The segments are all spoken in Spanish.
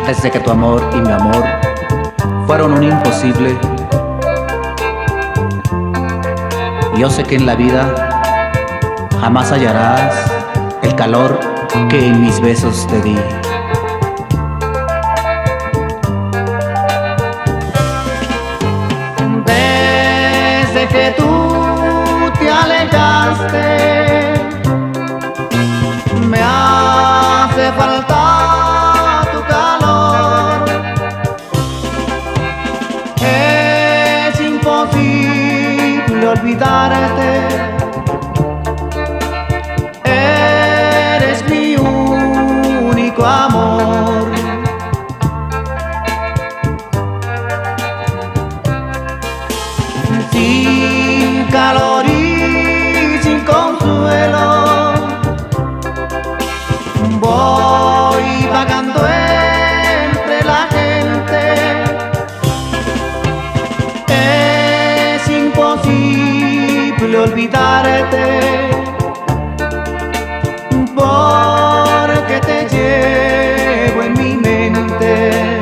Desde que tu amor y mi amor fueron un imposible, yo sé que en la vida jamás hallarás el calor que en mis besos te di. Desde que tú te alejaste, me hace falta tu calor. Es imposible olvidarte. Eres mi único amor. Sin calor y sin consuelo, voy vagando entre la gente. Es imposible olvidarte, porque te llevo en mi mente.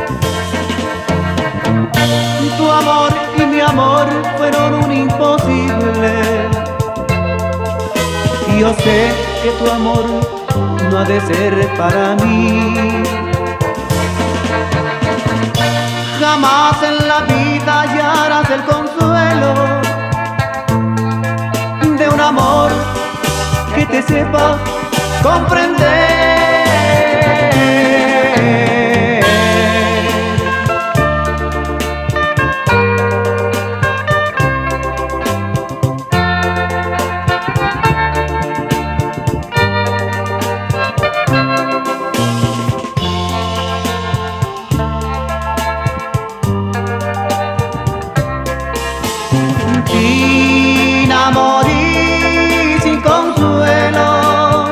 Tu amor y mi amor fueron un imposible, y yo sé que tu amor no ha de ser para mí. Jamás en la vida hallarás el consuelo de un amor que te sepa comprender. Sin amor y sin consuelo,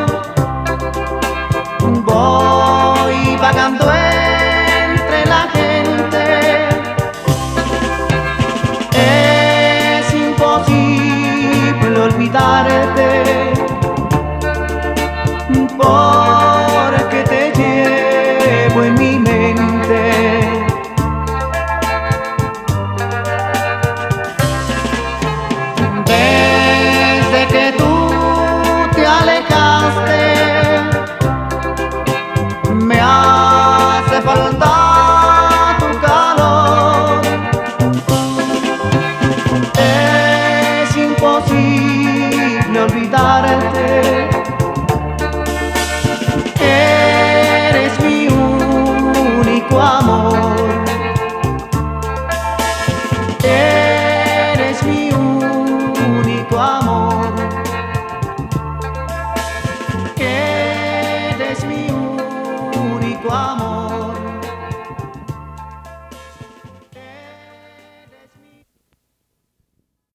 voy vagando entre la gente. Es imposible olvidarte,